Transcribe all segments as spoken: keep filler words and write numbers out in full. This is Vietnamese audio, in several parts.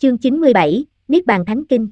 Chương chín mươi bảy, Niết Bàn Thánh Kinh.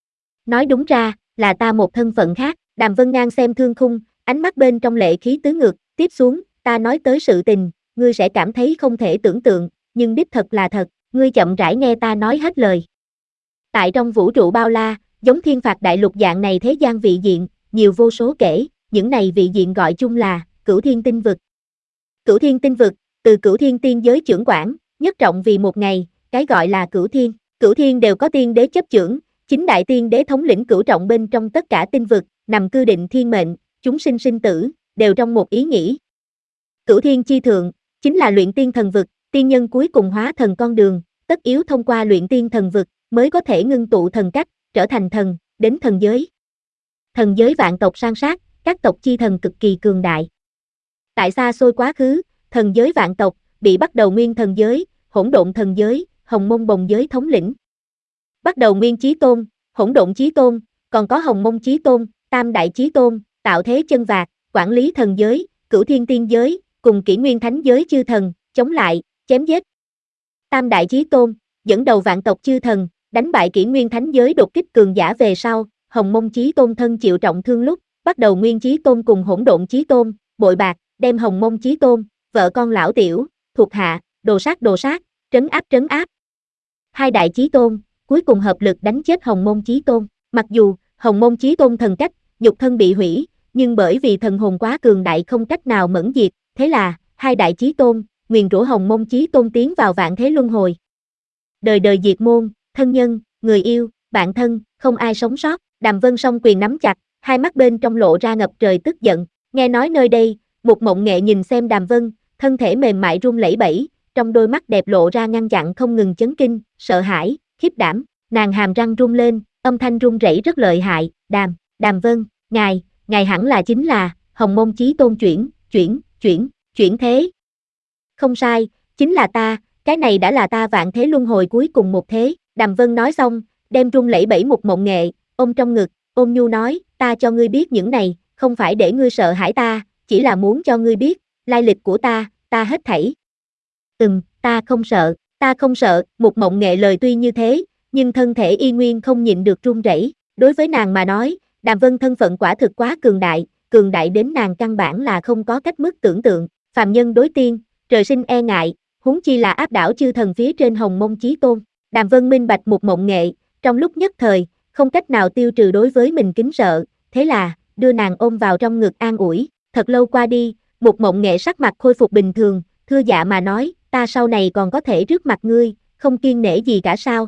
Nói đúng ra, là ta một thân phận khác. Đàm Vân Ngang xem Thương Khung, ánh mắt bên trong lệ khí tứ ngược, tiếp xuống, ta nói tới sự tình, ngươi sẽ cảm thấy không thể tưởng tượng, nhưng đích thật là thật, ngươi chậm rãi nghe ta nói hết lời. Tại trong vũ trụ bao la, giống thiên phạt đại lục dạng này thế gian vị diện, nhiều vô số kể, những này vị diện gọi chung là Cửu Thiên Tinh Vực. Cửu Thiên Tinh Vực, từ Cửu Thiên tiên giới trưởng quản, nhất trọng vì một ngày, cái gọi là Cửu Thiên. Cửu Thiên đều có tiên đế chấp chưởng, chính đại tiên đế thống lĩnh cửu trọng bên trong tất cả tinh vực, nằm cư định thiên mệnh, chúng sinh sinh tử, đều trong một ý nghĩ. Cửu Thiên chi thượng, chính là luyện tiên thần vực, tiên nhân cuối cùng hóa thần con đường, tất yếu thông qua luyện tiên thần vực, mới có thể ngưng tụ thần cách, trở thành thần, đến thần giới. Thần giới vạn tộc san sát, các tộc chi thần cực kỳ cường đại. Tại xa xôi quá khứ, thần giới vạn tộc, bị bắt đầu nguyên thần giới, hỗn độn thần giới, hồng mông bồng giới thống lĩnh. Bắt đầu nguyên chí tôn, hỗn độn chí tôn, còn có hồng mông chí tôn, tam đại chí tôn, tạo thế chân vạc, quản lý thần giới, cửu thiên tiên giới, cùng kỷ nguyên thánh giới chư thần, chống lại, chém giết. Tam đại chí tôn, dẫn đầu vạn tộc chư thần, đánh bại kỷ nguyên thánh giới đột kích cường giả về sau, hồng mông chí tôn thân chịu trọng thương lúc, bắt đầu nguyên chí tôn cùng hỗn độn chí tôn, bội bạc, đem hồng mông chí tôn, vợ con lão tiểu, thuộc hạ, đồ sát đồ sát, trấn áp trấn áp. Hai đại chí tôn, cuối cùng hợp lực đánh chết hồng mông chí tôn, mặc dù, hồng mông chí tôn thần cách, nhục thân bị hủy, nhưng bởi vì thần hồn quá cường đại không cách nào mẫn diệt, thế là, hai đại chí tôn, nguyền rủa hồng mông chí tôn tiến vào vạn thế luân hồi. Đời đời diệt môn, thân nhân, người yêu, bạn thân, không ai sống sót. Đàm Vân song quyền nắm chặt, hai mắt bên trong lộ ra ngập trời tức giận, nghe nói nơi đây, một mộng nghệ nhìn xem Đàm Vân, thân thể mềm mại run lẩy bẩy, trong đôi mắt đẹp lộ ra ngăn chặn không ngừng chấn kinh, sợ hãi, khiếp đảm, nàng hàm răng rung lên, âm thanh run rẩy rất lợi hại, Đàm, Đàm Vân, ngài, ngài hẳn là chính là, hồng mông chí tôn chuyển, chuyển, chuyển, chuyển thế. Không sai, chính là ta, cái này đã là ta vạn thế luân hồi cuối cùng một thế. Đàm Vân nói xong, đem run lẩy bẩy một mộng nghệ, ôm trong ngực, ôm nhu nói, ta cho ngươi biết những này, không phải để ngươi sợ hãi ta, chỉ là muốn cho ngươi biết, lai lịch của ta, ta hết thảy. Ừm, ta không sợ, ta không sợ, một mộng nghệ lời tuy như thế, nhưng thân thể y nguyên không nhịn được run rẩy. Đối với nàng mà nói, Đàm Vân thân phận quả thực quá cường đại, cường đại đến nàng căn bản là không có cách mức tưởng tượng, phàm nhân đối tiên, trời sinh e ngại, huống chi là áp đảo chư thần phía trên hồng mông chí tôn. Đàm Vân minh bạch một mộng nghệ, trong lúc nhất thời, không cách nào tiêu trừ đối với mình kính sợ, thế là, đưa nàng ôm vào trong ngực an ủi, thật lâu qua đi, một mộng nghệ sắc mặt khôi phục bình thường, thưa dạ mà nói, ta sau này còn có thể rước mặt ngươi, không kiêng nể gì cả sao?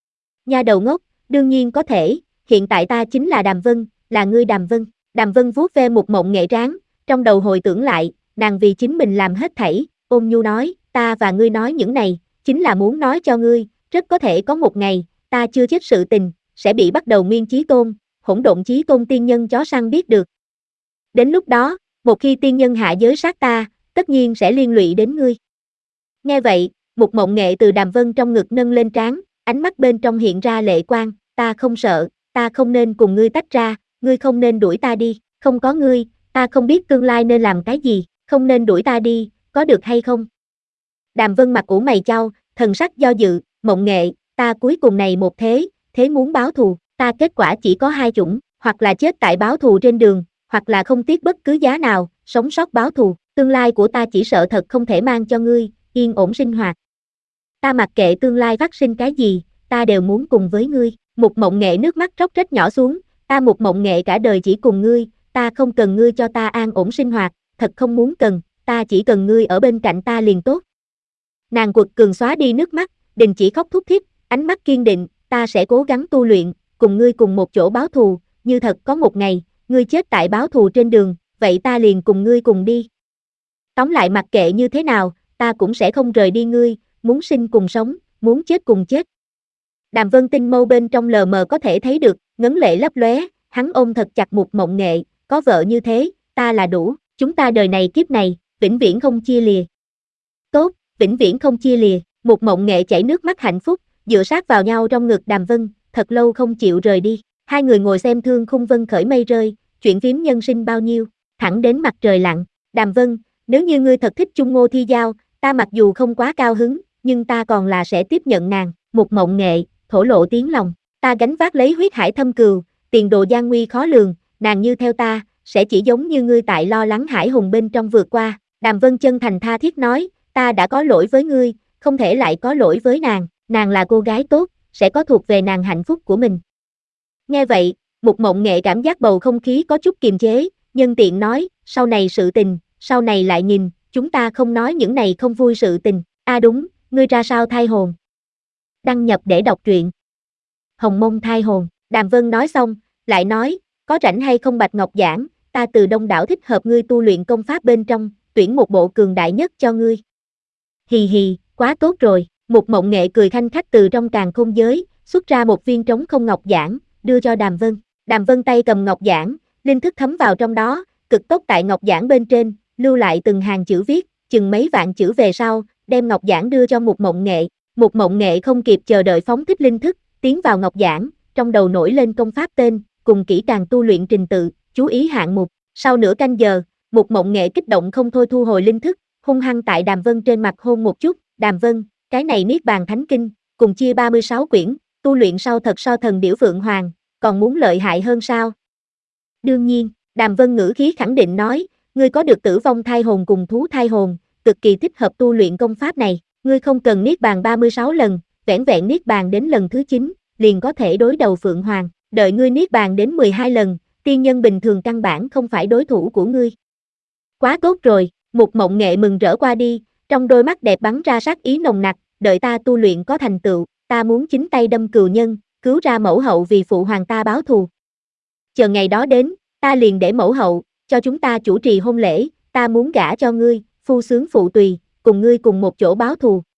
Nha đầu ngốc, đương nhiên có thể, hiện tại ta chính là Đàm Vân, là ngươi Đàm Vân. Đàm Vân vuốt ve một mộng nghệ trán, trong đầu hồi tưởng lại, nàng vì chính mình làm hết thảy, ôn nhu nói, ta và ngươi nói những này, chính là muốn nói cho ngươi, rất có thể có một ngày, ta chưa chết sự tình, sẽ bị bắt đầu nguyên chí tôn, hỗn độn chí tôn tiên nhân chó săn biết được. Đến lúc đó, một khi tiên nhân hạ giới sát ta, tất nhiên sẽ liên lụy đến ngươi. Nghe vậy, một mộng nghệ từ Đàm Vân trong ngực nâng lên trán, ánh mắt bên trong hiện ra lệ quang, ta không sợ, ta không nên cùng ngươi tách ra, ngươi không nên đuổi ta đi, không có ngươi, ta không biết tương lai nên làm cái gì, không nên đuổi ta đi, có được hay không? Đàm Vân mặt ủ mày chau, thần sắc do dự, mộng nghệ, ta cuối cùng này một thế, thế muốn báo thù, ta kết quả chỉ có hai chủng, hoặc là chết tại báo thù trên đường, hoặc là không tiếc bất cứ giá nào, sống sót báo thù, tương lai của ta chỉ sợ thật không thể mang cho ngươi, yên ổn sinh hoạt. Ta mặc kệ tương lai phát sinh cái gì, ta đều muốn cùng với ngươi. Một mộng nghệ nước mắt róc rách nhỏ xuống, ta một mộng nghệ cả đời chỉ cùng ngươi, ta không cần ngươi cho ta an ổn sinh hoạt, thật không muốn cần, ta chỉ cần ngươi ở bên cạnh ta liền tốt. Nàng quật cường xóa đi nước mắt, đình chỉ khóc thút thít, ánh mắt kiên định, ta sẽ cố gắng tu luyện, cùng ngươi cùng một chỗ báo thù, như thật có một ngày, ngươi chết tại báo thù trên đường, vậy ta liền cùng ngươi cùng đi. Tóm lại mặc kệ như thế nào, ta cũng sẽ không rời đi ngươi, muốn sinh cùng sống, muốn chết cùng chết. Đàm Vân tinh mâu bên trong lờ mờ có thể thấy được, ngấn lệ lấp lóe, hắn ôm thật chặt một mộng nghệ, có vợ như thế, ta là đủ, chúng ta đời này kiếp này, vĩnh viễn không chia lìa. Tốt, vĩnh viễn không chia lìa, một mộng nghệ chảy nước mắt hạnh phúc, dựa sát vào nhau trong ngực Đàm Vân, thật lâu không chịu rời đi. Hai người ngồi xem Thương Khung vân khởi mây rơi, chuyện phím nhân sinh bao nhiêu, thẳng đến mặt trời lặn. Đàm Vân, nếu như ngươi thật thích chung Ngô Thi Giao, ta mặc dù không quá cao hứng, nhưng ta còn là sẽ tiếp nhận nàng. Một mộng nghệ, thổ lộ tiếng lòng, ta gánh vác lấy huyết hải thâm cừu, tiền đồ gian nguy khó lường, nàng như theo ta, sẽ chỉ giống như ngươi tại lo lắng hải hùng bên trong vượt qua. Đàm Vân chân thành tha thiết nói, ta đã có lỗi với ngươi, không thể lại có lỗi với nàng, nàng là cô gái tốt, sẽ có thuộc về nàng hạnh phúc của mình. Nghe vậy, Mục Mộng Nghệ cảm giác bầu không khí có chút kiềm chế, nhân tiện nói, sau này sự tình, sau này lại nhìn, chúng ta không nói những này không vui sự tình. A à đúng, ngươi ra sao thai hồn? Đăng nhập để đọc truyện. Hồng Mông thai hồn, Đàm Vân nói xong, lại nói, có rảnh hay không Bạch Ngọc giảng, ta từ đông đảo thích hợp ngươi tu luyện công pháp bên trong, tuyển một bộ cường đại nhất cho ngươi. Hì hì, quá tốt rồi, Mục Mộng Nghệ cười khanh khách từ trong càn khôn giới, xuất ra một viên trống không ngọc giản, đưa cho Đàm Vân. Đàm Vân tay cầm ngọc giản, linh thức thấm vào trong đó, cực tốc tại ngọc giản bên trên, lưu lại từng hàng chữ viết, chừng mấy vạn chữ về sau, đem ngọc giản đưa cho Mục Mộng Nghệ. Mục Mộng Nghệ không kịp chờ đợi phóng thích linh thức, tiến vào ngọc giản, trong đầu nổi lên công pháp tên, cùng kỹ càng tu luyện trình tự, chú ý hạng mục. Sau nửa canh giờ, Mục Mộng Nghệ kích động không thôi thu hồi linh thức, hung hăng tại Đàm Vân trên mặt hôn một chút. Đàm Vân, cái này Niết Bàn Thánh Kinh, cùng chia ba mươi sáu quyển, tu luyện sau thật so thần điểu Phượng Hoàng, còn muốn lợi hại hơn sao? Đương nhiên, Đàm Vân ngữ khí khẳng định nói, ngươi có được tử vong thai hồn cùng thú thai hồn, cực kỳ thích hợp tu luyện công pháp này, ngươi không cần Niết Bàn ba mươi sáu lần, vẻn vẹn Niết Bàn đến lần thứ chín, liền có thể đối đầu Phượng Hoàng, đợi ngươi Niết Bàn đến mười hai lần, tiên nhân bình thường căn bản không phải đối thủ của ngươi. Quá tốt rồi, Mục Mộng Nghệ mừng rỡ qua đi, trong đôi mắt đẹp bắn ra sát ý nồng nặc, đợi ta tu luyện có thành tựu, ta muốn chính tay đâm cừu nhân, cứu ra mẫu hậu vì phụ hoàng ta báo thù. Chờ ngày đó đến, ta liền để mẫu hậu, cho chúng ta chủ trì hôn lễ, ta muốn gả cho ngươi, phu sướng phụ tùy, cùng ngươi cùng một chỗ báo thù.